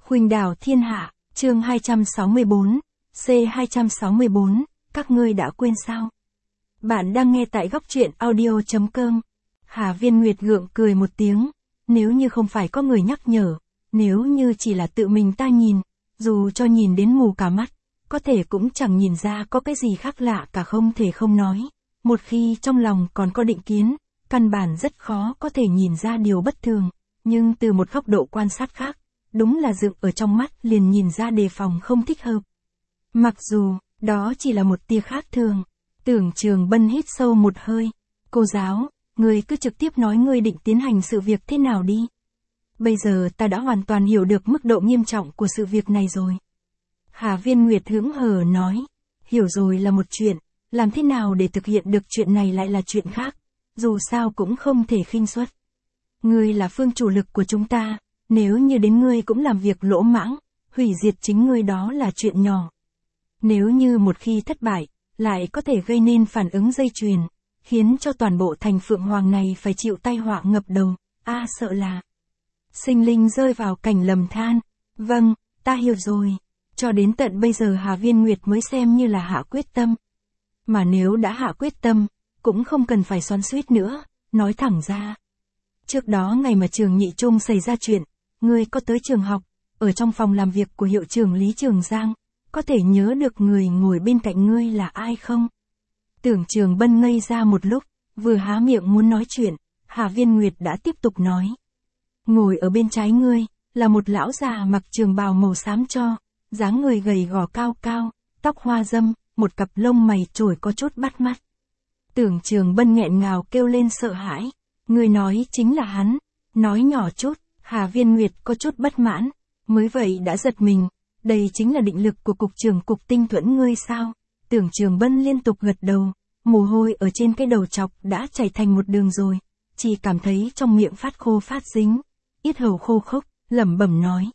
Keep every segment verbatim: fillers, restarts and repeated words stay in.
Khuynh đảo thiên hạ, chương hai trăm sáu mươi bốn, C hai trăm sáu mươi bốn, các ngươi đã quên sao? Bạn đang nghe tại góc truyện audio.com. Hà Viên Nguyệt gượng cười một tiếng, nếu như không phải có người nhắc nhở, nếu như chỉ là tự mình ta nhìn, dù cho nhìn đến mù cả mắt, có thể cũng chẳng nhìn ra có cái gì khác lạ cả, không thể không nói. Một khi trong lòng còn có định kiến, căn bản rất khó có thể nhìn ra điều bất thường, nhưng từ một góc độ quan sát khác, đúng là dựng ở trong mắt liền nhìn ra đề phòng không thích hợp. Mặc dù, đó chỉ là một tia khác thường. Tưởng Trường Bân hít sâu một hơi. Cô giáo, ngươi cứ trực tiếp nói ngươi định tiến hành sự việc thế nào đi. Bây giờ ta đã hoàn toàn hiểu được mức độ nghiêm trọng của sự việc này rồi. Hà Viên Nguyệt hững hờ nói. Hiểu rồi là một chuyện, làm thế nào để thực hiện được chuyện này lại là chuyện khác. Dù sao cũng không thể khinh suất. Ngươi là phương chủ lực của chúng ta, nếu như đến ngươi cũng làm việc lỗ mãng, hủy diệt chính ngươi đó là chuyện nhỏ. Nếu như một khi thất bại, lại có thể gây nên phản ứng dây chuyền, khiến cho toàn bộ thành Phượng Hoàng này phải chịu tai họa ngập đầu, a à, sợ là sinh linh rơi vào cảnh lầm than. Vâng, ta hiểu rồi. Cho đến tận bây giờ Hà Viên Nguyệt mới xem như là hạ quyết tâm. Mà nếu đã hạ quyết tâm, cũng không cần phải xoắn xuýt nữa, nói thẳng ra. Trước đó ngày mà trường Nhị Trung xảy ra chuyện, ngươi có tới trường học, ở trong phòng làm việc của hiệu trưởng Lý Trường Giang, có thể nhớ được người ngồi bên cạnh ngươi là ai không? Tưởng Trường Bân ngây ra một lúc, vừa há miệng muốn nói chuyện, Hà Viên Nguyệt đã tiếp tục nói. Ngồi ở bên trái ngươi, là một lão già mặc trường bào màu xám cho, dáng người gầy gò cao cao, tóc hoa râm, một cặp lông mày trổi có chút bắt mắt. Tưởng Trường Bân nghẹn ngào kêu lên sợ hãi. Ngươi nói chính là hắn. Nói nhỏ chút, Hà Viên Nguyệt có chút bất mãn, mới vậy đã giật mình. Đây chính là định lực của cục trưởng cục tinh thuẫn ngươi sao? Tưởng Trường Bân liên tục gật đầu, mồ hôi ở trên cái đầu chọc đã chảy thành một đường rồi, chỉ cảm thấy trong miệng phát khô phát dính, yết hầu khô khốc, lẩm bẩm nói.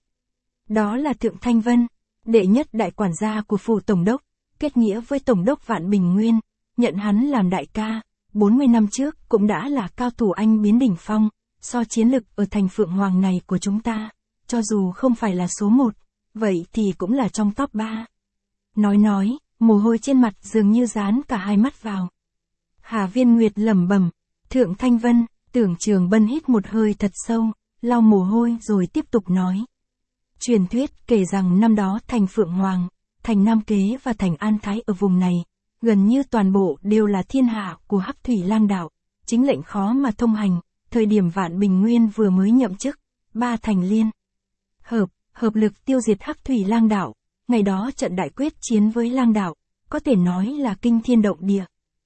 Đó là Thượng Thanh Vân, đệ nhất đại quản gia của phủ tổng đốc, kết nghĩa với tổng đốc Vạn Bình Nguyên, nhận hắn làm đại ca, bốn mươi năm trước cũng đã là cao thủ anh biến đỉnh phong, so chiến lực ở thành Phượng Hoàng này của chúng ta, cho dù không phải là số một, vậy thì cũng là trong top ba. Nói nói, mồ hôi trên mặt dường như dán cả hai mắt vào. Hà Viên Nguyệt lẩm bẩm, Thượng Thanh Vân. Tưởng Trường Bân hít một hơi thật sâu, lau mồ hôi rồi tiếp tục nói. Truyền thuyết kể rằng năm đó thành Phượng Hoàng, thành Nam Kế và thành An Thái ở vùng này, gần như toàn bộ đều là thiên hạ của Hắc Thủy Lang Đạo, chính lệnh khó mà thông hành, thời điểm Vạn Bình Nguyên vừa mới nhậm chức, ba thành liên hợp, hợp lực tiêu diệt Hắc Thủy Lang Đạo, ngày đó trận đại quyết chiến với Lang Đạo, có thể nói là kinh thiên động địa.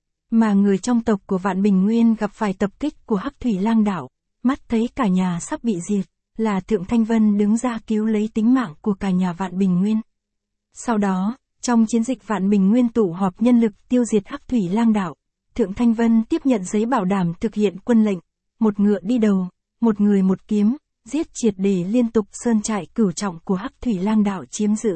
Mà người trong tộc của Vạn Bình Nguyên gặp phải tập kích của Hắc Thủy Lang Đạo, mắt thấy cả nhà sắp bị diệt, là Thượng Thanh Vân đứng ra cứu lấy tính mạng của cả nhà Vạn Bình Nguyên. Sau đó, trong chiến dịch Vạn Bình Nguyên tụ họp nhân lực tiêu diệt Hắc Thủy Lang Đạo, Thượng Thanh Vân tiếp nhận giấy bảo đảm thực hiện quân lệnh, một ngựa đi đầu, một người một kiếm, giết triệt để liên tục sơn trại cửu trọng của Hắc Thủy Lang Đạo chiếm giữ.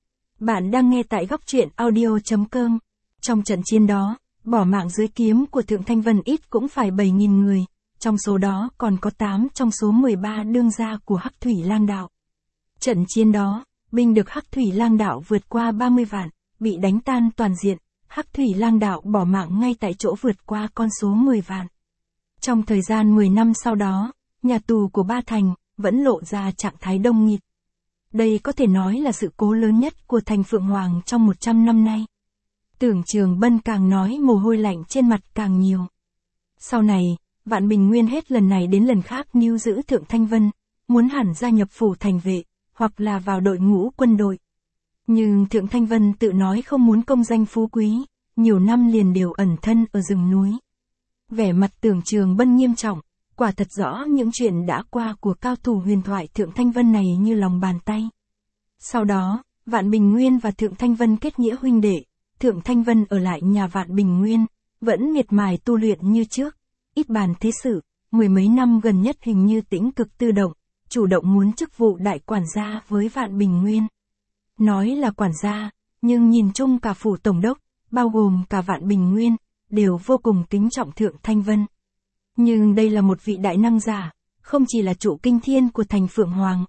Bạn đang nghe tại góc truyện audio.com. Trong trận chiến đó, bỏ mạng dưới kiếm của Thượng Thanh Vân ít cũng phải bảy nghìn người, trong số đó còn có tám trong số mười ba đương gia của Hắc Thủy Lang Đạo. Trận chiến đó, binh được Hắc Thủy Lang Đạo vượt qua ba mươi vạn, bị đánh tan toàn diện, Hắc Thủy Lang Đạo bỏ mạng ngay tại chỗ vượt qua con số mười vạn. Trong thời gian mười năm sau đó, nhà tù của Ba Thành vẫn lộ ra trạng thái đông nghịt. Đây có thể nói là sự cố lớn nhất của thành Phượng Hoàng trong một trăm năm nay. Tưởng Trường Bân càng nói mồ hôi lạnh trên mặt càng nhiều. Sau này, Vạn Bình Nguyên hết lần này đến lần khác níu giữ Thượng Thanh Vân, muốn hẳn gia nhập phủ thành vệ, hoặc là vào đội ngũ quân đội. Nhưng Thượng Thanh Vân tự nói không muốn công danh phú quý, nhiều năm liền đều ẩn thân ở rừng núi. Vẻ mặt Tưởng Trường Bân nghiêm trọng, quả thật rõ những chuyện đã qua của cao thủ huyền thoại Thượng Thanh Vân này như lòng bàn tay. Sau đó, Vạn Bình Nguyên và Thượng Thanh Vân kết nghĩa huynh đệ, Thượng Thanh Vân ở lại nhà Vạn Bình Nguyên, vẫn miệt mài tu luyện như trước, ít bàn thế sự, mười mấy năm gần nhất hình như tĩnh cực tự động, chủ động muốn chức vụ đại quản gia với Vạn Bình Nguyên. Nói là quản gia, nhưng nhìn chung cả phủ tổng đốc, bao gồm cả Vạn Bình Nguyên, đều vô cùng kính trọng Thượng Thanh Vân. Nhưng đây là một vị đại năng giả, không chỉ là trụ kinh thiên của thành Phượng Hoàng,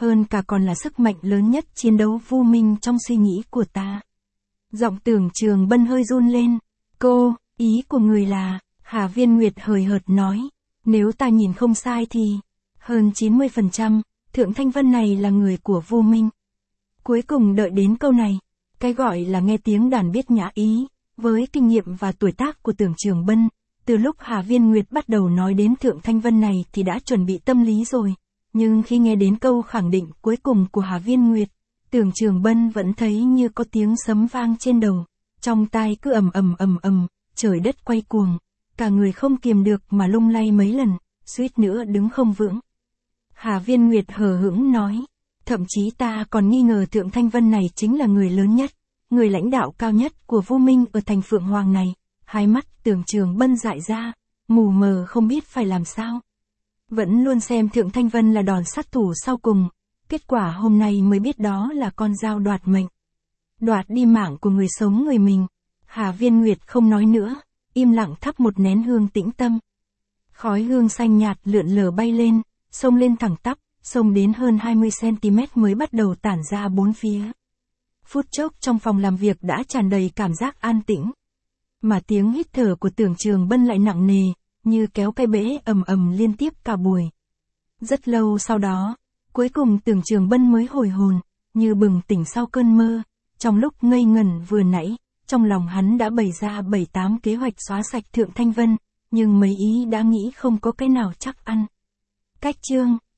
hơn cả còn là sức mạnh lớn nhất chiến đấu vô minh trong suy nghĩ của ta. Giọng Tưởng Trường Bân hơi run lên. Cô, ý của người là, Hà Viên Nguyệt hời hợt nói, nếu ta nhìn không sai thì, hơn chín mươi phần trăm, Thượng Thanh Vân này là người của vô minh. Cuối cùng đợi đến câu này, cái gọi là nghe tiếng đàn biết nhã ý, với kinh nghiệm và tuổi tác của Tưởng Trường Bân, từ lúc Hà Viên Nguyệt bắt đầu nói đến Thượng Thanh Vân này thì đã chuẩn bị tâm lý rồi, nhưng khi nghe đến câu khẳng định cuối cùng của Hà Viên Nguyệt, Tưởng Trường Bân vẫn thấy như có tiếng sấm vang trên đầu, trong tai cứ ầm ầm ầm ầm, trời đất quay cuồng, cả người không kiềm được mà lung lay mấy lần, suýt nữa đứng không vững. Hà Viên Nguyệt hờ hững nói, thậm chí ta còn nghi ngờ Thượng Thanh Vân này chính là người lớn nhất, người lãnh đạo cao nhất của vô minh ở thành Phượng Hoàng này. Hai mắt Tưởng Trường Bân dại ra, mù mờ không biết phải làm sao. Vẫn luôn xem Thượng Thanh Vân là đòn sát thủ sau cùng, kết quả hôm nay mới biết đó là con dao đoạt mệnh. Đoạt đi mạng của người sống người mình. Hà Viên Nguyệt không nói nữa, im lặng thắp một nén hương tĩnh tâm. Khói hương xanh nhạt lượn lờ bay lên, xông lên thẳng tắp, xông đến hơn hai mươi xăng-ti-mét mới bắt đầu tản ra bốn phía. Phút chốc trong phòng làm việc đã tràn đầy cảm giác an tĩnh. Mà tiếng hít thở của Tưởng Trường Bân lại nặng nề, như kéo cây bể ầm ầm liên tiếp cả buổi. Rất lâu sau đó, cuối cùng Tưởng Trường Bân mới hồi hồn, như bừng tỉnh sau cơn mơ. Trong lúc ngây ngẩn vừa nãy, trong lòng hắn đã bày ra bảy tám kế hoạch xóa sạch Thượng Thanh Vân, nhưng mấy ý đã nghĩ không có cái nào chắc ăn. Cách chương